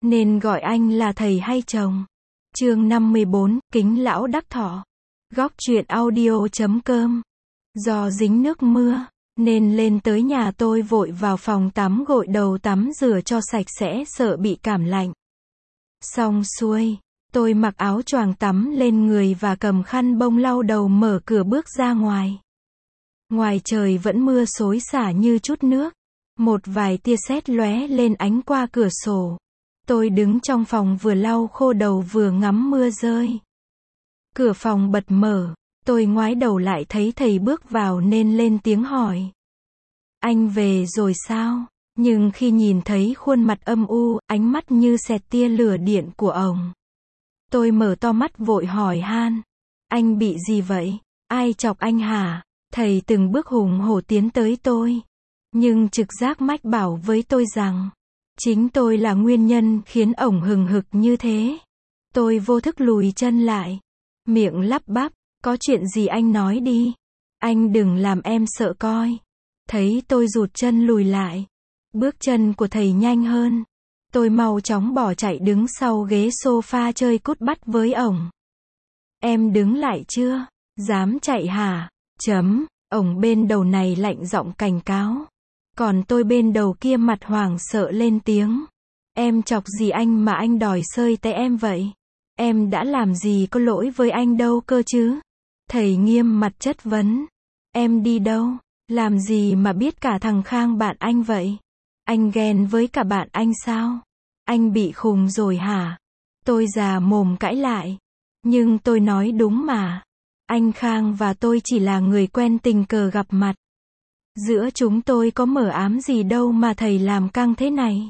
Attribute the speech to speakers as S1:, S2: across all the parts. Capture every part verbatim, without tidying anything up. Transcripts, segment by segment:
S1: nên gọi anh là thầy hay chồng. Chương năm mươi bốn, Kính Lão Đắc Thọ. Góc truyện audio chấm com. Do dính nước mưa, nên lên tới nhà tôi vội vào phòng tắm gội đầu tắm rửa cho sạch sẽ, sợ bị cảm lạnh. Xong xuôi, tôi mặc áo choàng tắm lên người và cầm khăn bông lau đầu, mở cửa bước ra ngoài. Ngoài trời vẫn mưa xối xả như chút nước. Một vài tia sét lóe lên ánh qua cửa sổ. Tôi đứng trong phòng vừa lau khô đầu vừa ngắm mưa rơi. Cửa phòng bật mở, tôi ngoái đầu lại thấy thầy bước vào nên lên tiếng hỏi. Anh về rồi sao? Nhưng khi nhìn thấy khuôn mặt âm u, ánh mắt như xẹt tia lửa điện của ông, tôi mở to mắt vội hỏi han. Anh bị gì vậy? Ai chọc anh hả? Thầy từng bước hùng hổ tiến tới tôi. Nhưng trực giác mách bảo với tôi rằng, chính tôi là nguyên nhân khiến ổng hừng hực như thế. Tôi vô thức lùi chân lại, miệng lắp bắp, có chuyện gì anh nói đi. Anh đừng làm em sợ coi. Thấy tôi rụt chân lùi lại, bước chân của thầy nhanh hơn. Tôi mau chóng bỏ chạy đứng sau ghế sofa chơi cút bắt với ổng. Em đứng lại chưa? Dám chạy hả? Chấm, ổng bên đầu này lạnh giọng cảnh cáo. Còn tôi bên đầu kia mặt hoảng sợ lên tiếng. Em chọc gì anh mà anh đòi xơi tay em vậy? Em đã làm gì có lỗi với anh đâu cơ chứ? Thầy nghiêm mặt chất vấn. Em đi đâu? Làm gì mà biết cả thằng Khang bạn anh vậy? Anh ghen với cả bạn anh sao? Anh bị khùng rồi hả? Tôi già mồm cãi lại. Nhưng tôi nói đúng mà. Anh Khang và tôi chỉ là người quen tình cờ gặp mặt. Giữa chúng tôi có mờ ám gì đâu mà thầy làm căng thế này.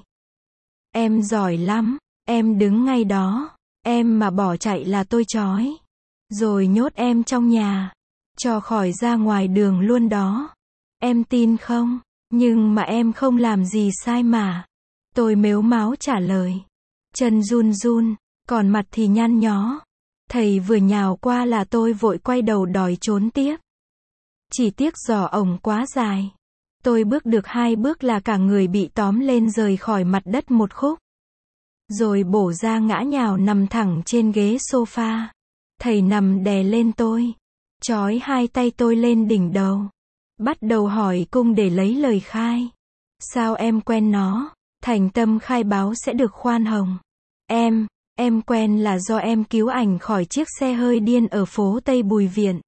S1: Em giỏi lắm, em đứng ngay đó, em mà bỏ chạy là tôi trói. Rồi nhốt em trong nhà, cho khỏi ra ngoài đường luôn đó. Em tin không? Nhưng mà em không làm gì sai mà. Tôi mếu máo trả lời. Chân run run, còn mặt thì nhăn nhó. Thầy vừa nhào qua là tôi vội quay đầu đòi trốn tiếp. Chỉ tiếc giỏ ổng quá dài. Tôi bước được hai bước là cả người bị tóm lên rời khỏi mặt đất một khúc. Rồi bổ ra ngã nhào nằm thẳng trên ghế sofa. Thầy nằm đè lên tôi. Trói hai tay tôi lên đỉnh đầu. Bắt đầu hỏi cung để lấy lời khai. Sao em quen nó? Thành tâm khai báo sẽ được khoan hồng. Em, em quen là do em cứu ảnh khỏi chiếc xe hơi điên ở phố Tây Bùi Viện.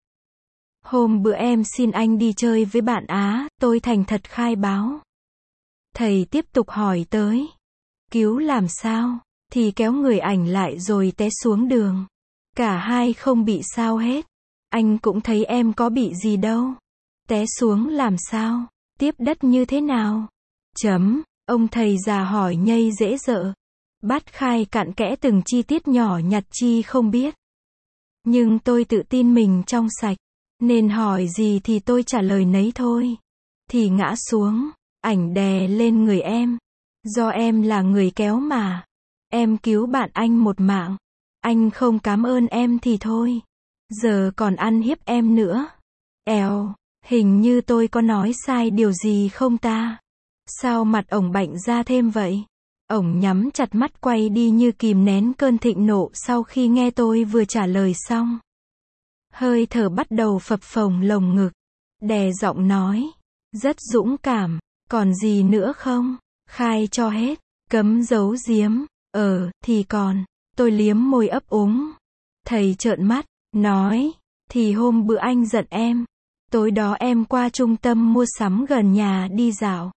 S1: Hôm bữa em xin anh đi chơi với bạn Á, tôi thành thật khai báo. Thầy tiếp tục hỏi tới. Cứu làm sao? Thì kéo người ảnh lại rồi té xuống đường. Cả hai không bị sao hết. Anh cũng thấy em có bị gì đâu. Té xuống làm sao? Tiếp đất như thế nào? Chấm, ông thầy già hỏi nhây dễ dợ. Bắt khai cặn kẽ từng chi tiết nhỏ nhặt chi không biết. Nhưng tôi tự tin mình trong sạch. Nên hỏi gì thì tôi trả lời nấy thôi. Thì ngã xuống, ảnh đè lên người em. Do em là người kéo mà. Em cứu bạn anh một mạng. Anh không cảm ơn em thì thôi. Giờ còn ăn hiếp em nữa. Èo, hình như tôi có nói sai điều gì không ta? Sao mặt ổng bạnh ra thêm vậy? Ổng nhắm chặt mắt quay đi như kìm nén cơn thịnh nộ sau khi nghe tôi vừa trả lời xong. Hơi thở bắt đầu phập phồng lồng ngực. Đè giọng nói. Rất dũng cảm. Còn gì nữa không? Khai cho hết. Cấm giấu giếm. Ờ, thì còn. Tôi liếm môi ấp úng. Thầy trợn mắt. Nói. Thì hôm bữa anh giận em. Tối đó em qua trung tâm mua sắm gần nhà đi dạo.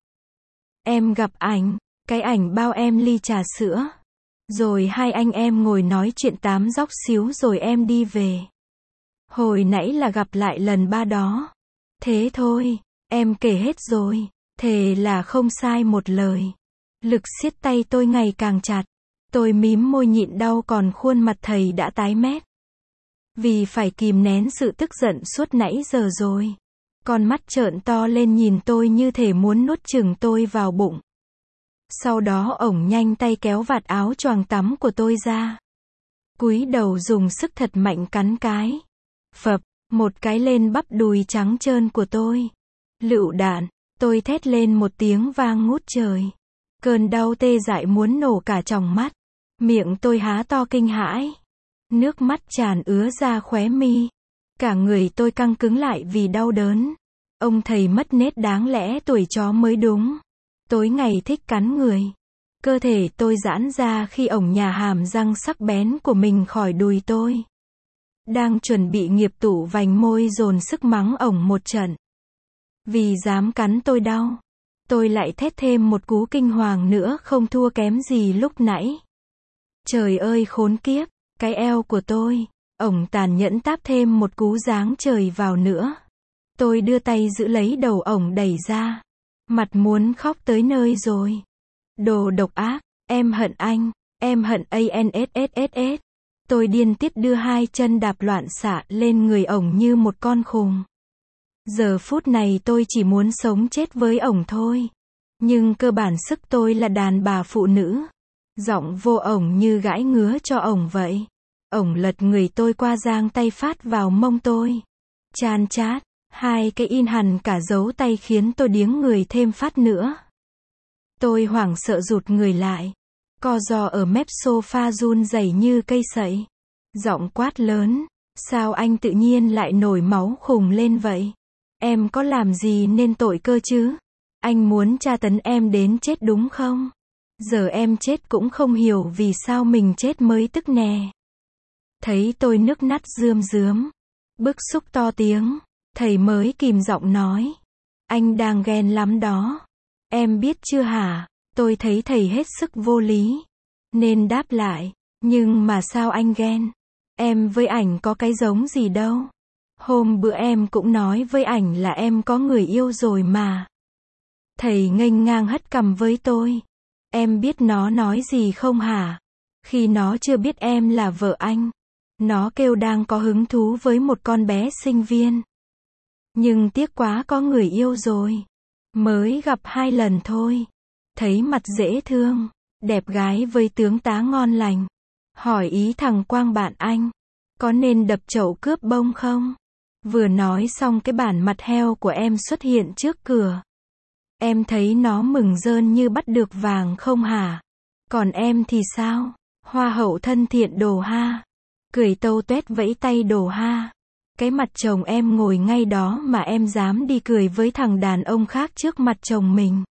S1: Em gặp ảnh. Cái ảnh bao em ly trà sữa. Rồi hai anh em ngồi nói chuyện tám dóc xíu rồi em đi về. Hồi nãy là gặp lại lần ba đó. Thế thôi, em kể hết rồi. Thề là không sai một lời. Lực siết tay tôi ngày càng chặt. Tôi mím môi nhịn đau còn khuôn mặt thầy đã tái mét. Vì phải kìm nén sự tức giận suốt nãy giờ rồi. Con mắt trợn to lên nhìn tôi như thể muốn nuốt chửng tôi vào bụng. Sau đó ổng nhanh tay kéo vạt áo choàng tắm của tôi ra. Cúi đầu dùng sức thật mạnh cắn cái. Phập, một cái lên bắp đùi trắng trơn của tôi. Lựu đạn, tôi thét lên một tiếng vang ngút trời. Cơn đau tê dại muốn nổ cả tròng mắt. Miệng tôi há to kinh hãi. Nước mắt tràn ứa ra khóe mi. Cả người tôi căng cứng lại vì đau đớn. Ông thầy mất nết đáng lẽ tuổi chó mới đúng. Tối ngày thích cắn người. Cơ thể tôi giãn ra khi ổng nhả hàm răng sắc bén của mình khỏi đùi tôi. Đang chuẩn bị nghiệp tụ vành môi dồn sức mắng ổng một trận. Vì dám cắn tôi đau. Tôi lại thét thêm một cú kinh hoàng nữa không thua kém gì lúc nãy. Trời ơi khốn kiếp, cái eo của tôi. Ổng tàn nhẫn táp thêm một cú giáng trời vào nữa. Tôi đưa tay giữ lấy đầu ổng đẩy ra. Mặt muốn khóc tới nơi rồi. Đồ độc ác, em hận anh, em hận ANSSS. Tôi điên tiết đưa hai chân đạp loạn xạ lên người ổng như một con khùng. Giờ phút này tôi chỉ muốn sống chết với ổng thôi. Nhưng cơ bản sức tôi là đàn bà phụ nữ. Giọng vô ổng như gãi ngứa cho ổng vậy. Ổng lật người tôi qua giang tay phát vào mông tôi. Chan chát, hai cái in hằn cả dấu tay khiến tôi điếng người thêm phát nữa. Tôi hoảng sợ rụt người lại. Co giò ở mép sofa run rẩy như cây sậy. Giọng quát lớn. Sao anh tự nhiên lại nổi máu khùng lên vậy? Em có làm gì nên tội cơ chứ? Anh muốn tra tấn em đến chết đúng không? Giờ em chết cũng không hiểu vì sao mình chết mới tức nè. Thấy tôi nức nắt rươm rướm. Bức xúc to tiếng. Thầy mới kìm giọng nói. Anh đang ghen lắm đó. Em biết chưa hả? Tôi thấy thầy hết sức vô lý. Nên đáp lại. Nhưng mà sao anh ghen? Em với ảnh có cái giống gì đâu. Hôm bữa em cũng nói với ảnh là em có người yêu rồi mà. Thầy nghênh ngang hất cằm với tôi. Em biết nó nói gì không hả? Khi nó chưa biết em là vợ anh. Nó kêu đang có hứng thú với một con bé sinh viên. Nhưng tiếc quá có người yêu rồi. Mới gặp hai lần thôi. Thấy mặt dễ thương. Đẹp gái với tướng tá ngon lành. Hỏi ý thằng Quang bạn anh. Có nên đập chậu cướp bông không? Vừa nói xong cái bản mặt heo của em xuất hiện trước cửa. Em thấy nó mừng rơn như bắt được vàng không hả? Còn em thì sao? Hoa hậu thân thiện đồ ha. Cười tâu tuét vẫy tay đồ ha. Cái mặt chồng em ngồi ngay đó mà em dám đi cười với thằng đàn ông khác trước mặt chồng mình.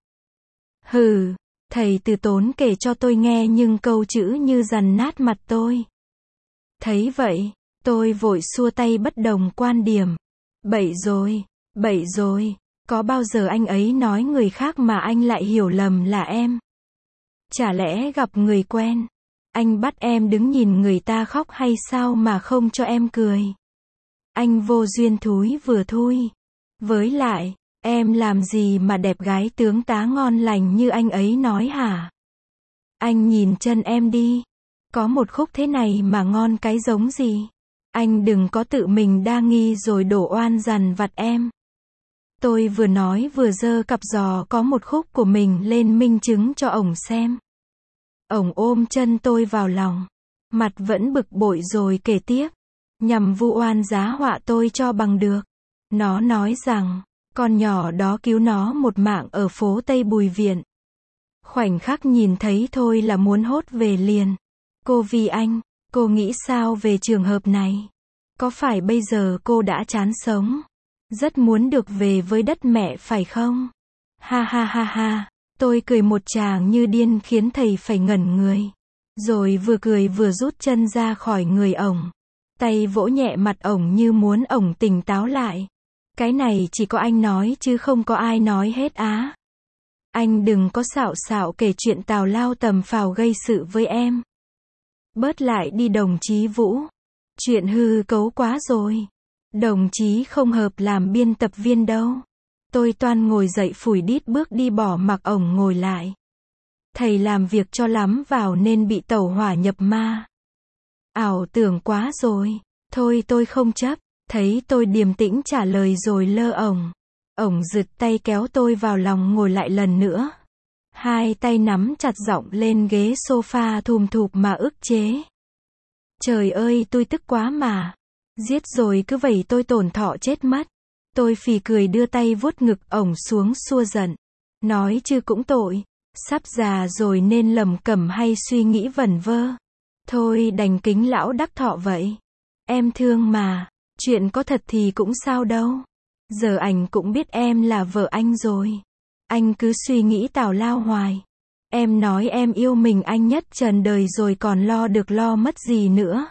S1: Hừ, thầy từ tốn kể cho tôi nghe nhưng câu chữ như dằn nát mặt tôi. Thấy vậy, tôi vội xua tay bất đồng quan điểm. Bậy rồi, bậy rồi, có bao giờ anh ấy nói người khác mà anh lại hiểu lầm là em? Chả lẽ gặp người quen, anh bắt em đứng nhìn người ta khóc hay sao mà không cho em cười? Anh vô duyên thúi vừa thui. Với lại, em làm gì mà đẹp gái tướng tá ngon lành như anh ấy nói hả? Anh nhìn chân em đi. Có một khúc thế này mà ngon cái giống gì? Anh đừng có tự mình đa nghi rồi đổ oan dằn vặt em. Tôi vừa nói vừa giơ cặp giò có một khúc của mình lên minh chứng cho ổng xem. Ổng ôm chân tôi vào lòng. Mặt vẫn bực bội rồi kể tiếp. Nhằm vu oan giá họa tôi cho bằng được. Nó nói rằng, con nhỏ đó cứu nó một mạng ở phố Tây Bùi Viện. Khoảnh khắc nhìn thấy thôi là muốn hốt về liền. Cô vì anh, cô nghĩ sao về trường hợp này? Có phải bây giờ cô đã chán sống? Rất muốn được về với đất mẹ phải không? Ha ha ha ha, tôi cười một tràng như điên khiến thầy phải ngẩn người. Rồi vừa cười vừa rút chân ra khỏi người ổng. Tay vỗ nhẹ mặt ổng như muốn ổng tỉnh táo lại. Cái này chỉ có anh nói chứ không có ai nói hết á. Anh đừng có xạo xạo kể chuyện tào lao tầm phào gây sự với em. Bớt lại đi đồng chí Vũ. Chuyện hư cấu quá rồi. Đồng chí không hợp làm biên tập viên đâu. Tôi toan ngồi dậy phủi đít bước đi bỏ mặc ổng ngồi lại. Thầy làm việc cho lắm vào nên bị tẩu hỏa nhập ma. Ảo tưởng quá rồi. Thôi tôi không chấp. Thấy tôi điềm tĩnh trả lời rồi lơ ổng. Ổng giựt tay kéo tôi vào lòng ngồi lại lần nữa. Hai tay nắm chặt giọng lên ghế sofa thùm thụp mà ức chế. Trời ơi tôi tức quá mà. Giết rồi cứ vậy tôi tổn thọ chết mất. Tôi phì cười đưa tay vuốt ngực ổng xuống xua giận. Nói chứ cũng tội. Sắp già rồi nên lầm cẩm hay suy nghĩ vẩn vơ. Thôi đành kính lão đắc thọ vậy. Em thương mà, chuyện có thật thì cũng sao đâu. Giờ anh cũng biết em là vợ anh rồi. Anh cứ suy nghĩ tào lao hoài. Em nói em yêu mình anh nhất trần đời rồi còn lo được lo mất gì nữa.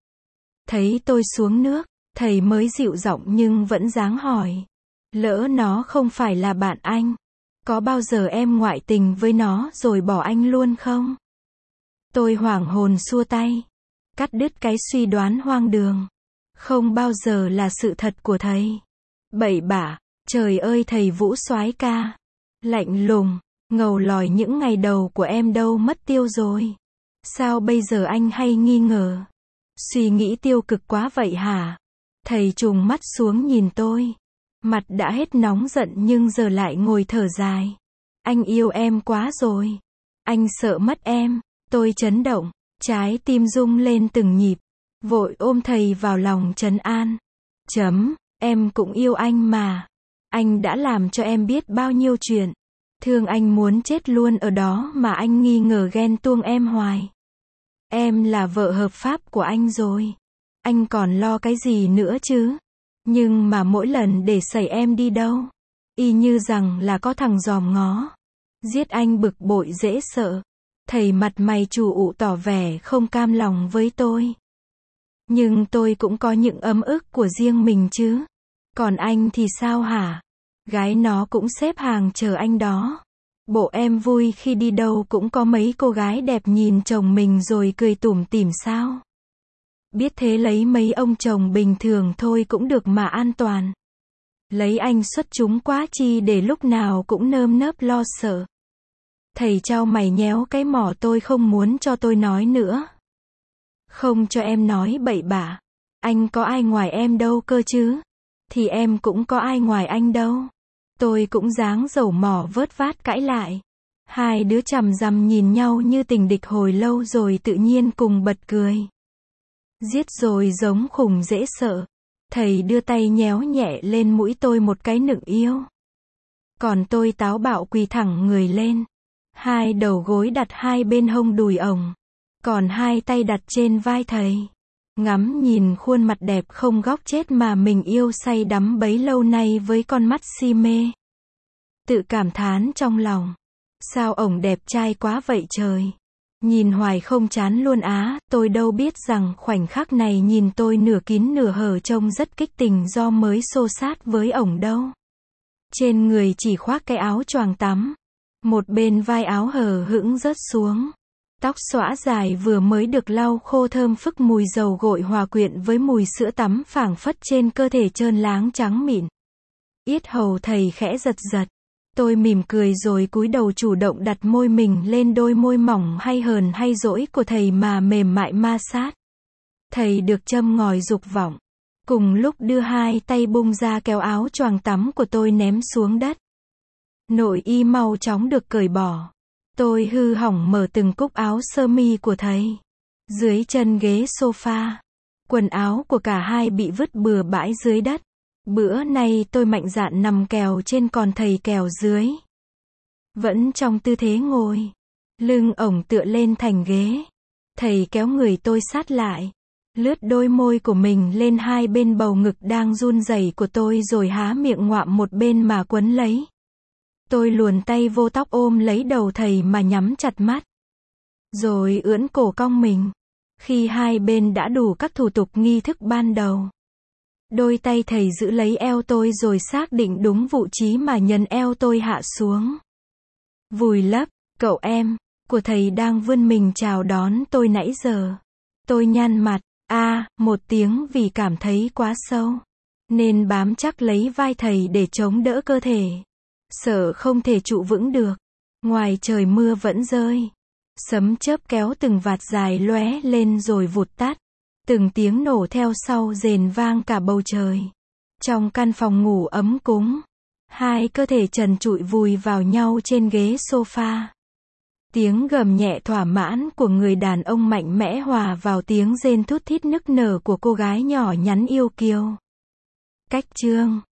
S1: Thấy tôi xuống nước, thầy mới dịu giọng nhưng vẫn dáng hỏi. Lỡ nó không phải là bạn anh, có bao giờ em ngoại tình với nó rồi bỏ anh luôn không? Tôi hoảng hồn xua tay, cắt đứt cái suy đoán hoang đường. Không bao giờ là sự thật của thầy. Bậy bạ, trời ơi thầy Vũ soái ca. Lạnh lùng, ngầu lòi những ngày đầu của em đâu mất tiêu rồi. Sao bây giờ anh hay nghi ngờ? Suy nghĩ tiêu cực quá vậy hả? Thầy trùng mắt xuống nhìn tôi. Mặt đã hết nóng giận nhưng giờ lại ngồi thở dài. Anh yêu em quá rồi. Anh sợ mất em. Tôi chấn động, trái tim rung lên từng nhịp. Vội ôm thầy vào lòng trấn an. Chấm, em cũng yêu anh mà. Anh đã làm cho em biết bao nhiêu chuyện. Thương anh muốn chết luôn ở đó mà anh nghi ngờ ghen tuông em hoài. Em là vợ hợp pháp của anh rồi. Anh còn lo cái gì nữa chứ? Nhưng mà mỗi lần để xảy em đi đâu, y như rằng là có thằng dòm ngó. Giết anh bực bội dễ sợ. Thầy mặt mày chủ ụ tỏ vẻ không cam lòng với tôi. Nhưng tôi cũng có những ấm ức của riêng mình chứ. Còn anh thì sao hả? Gái nó cũng xếp hàng chờ anh đó. Bộ em vui khi đi đâu cũng có mấy cô gái đẹp nhìn chồng mình rồi cười tủm tỉm sao? Biết thế lấy mấy ông chồng bình thường thôi cũng được mà an toàn. Lấy anh xuất chúng quá chi để lúc nào cũng nơm nớp lo sợ. Thầy trao mày nhéo cái mỏ tôi không muốn cho tôi nói nữa. Không cho em nói bậy bạ. Anh có ai ngoài em đâu cơ chứ? Thì em cũng có ai ngoài anh đâu. Tôi cũng dáng dầu mỏ vớt vát cãi lại. Hai đứa chằm rằm nhìn nhau như tình địch hồi lâu rồi tự nhiên cùng bật cười. Giết rồi giống khủng dễ sợ. Thầy đưa tay nhéo nhẹ lên mũi tôi một cái nựng yêu. Còn tôi táo bạo quỳ thẳng người lên. Hai đầu gối đặt hai bên hông đùi ổng. Còn hai tay đặt trên vai thầy. Ngắm nhìn khuôn mặt đẹp không góc chết mà mình yêu say đắm bấy lâu nay với con mắt si mê. Tự cảm thán trong lòng. Sao ổng đẹp trai quá vậy trời. Nhìn hoài không chán luôn á. Tôi đâu biết rằng khoảnh khắc này nhìn tôi nửa kín nửa hở trông rất kích tình do mới xô sát với ổng đâu. Trên người chỉ khoác cái áo choàng tắm. Một bên vai áo hở hững rớt xuống. Tóc xõa dài vừa mới được lau khô thơm phức mùi dầu gội hòa quyện với mùi sữa tắm phảng phất trên cơ thể trơn láng trắng mịn. Yết hầu thầy khẽ giật giật. Tôi mỉm cười rồi cúi đầu chủ động đặt môi mình lên đôi môi mỏng hay hờn hay dỗi của thầy mà mềm mại ma sát. Thầy được châm ngòi dục vọng. Cùng lúc đưa hai tay bung ra kéo áo choàng tắm của tôi ném xuống đất. Nội y mau chóng được cởi bỏ. Tôi hư hỏng mở từng cúc áo sơ mi của thầy. Dưới chân ghế sofa. Quần áo của cả hai bị vứt bừa bãi dưới đất. Bữa nay tôi mạnh dạn nằm kèo trên còn thầy kèo dưới. Vẫn trong tư thế ngồi. Lưng ổng tựa lên thành ghế. Thầy kéo người tôi sát lại. Lướt đôi môi của mình lên hai bên bầu ngực đang run rẩy của tôi rồi há miệng ngoạm một bên mà quấn lấy. Tôi luồn tay vô tóc ôm lấy đầu thầy mà nhắm chặt mắt. Rồi ưỡn cổ cong mình. Khi hai bên đã đủ các thủ tục nghi thức ban đầu. Đôi tay thầy giữ lấy eo tôi rồi xác định đúng vị trí mà nhấn eo tôi hạ xuống. Vùi lấp, cậu em, của thầy đang vươn mình chào đón tôi nãy giờ. Tôi nhăn mặt, a, à, một tiếng vì cảm thấy quá sâu. Nên bám chắc lấy vai thầy để chống đỡ cơ thể. Sợ không thể trụ vững được. Ngoài trời mưa vẫn rơi. Sấm chớp kéo từng vạt dài lóe lên rồi vụt tắt. Từng tiếng nổ theo sau rền vang cả bầu trời. Trong căn phòng ngủ ấm cúng. Hai cơ thể trần trụi vùi vào nhau trên ghế sofa. Tiếng gầm nhẹ thỏa mãn của người đàn ông mạnh mẽ hòa vào tiếng rên thút thít nức nở của cô gái nhỏ nhắn yêu kiều. Cách chương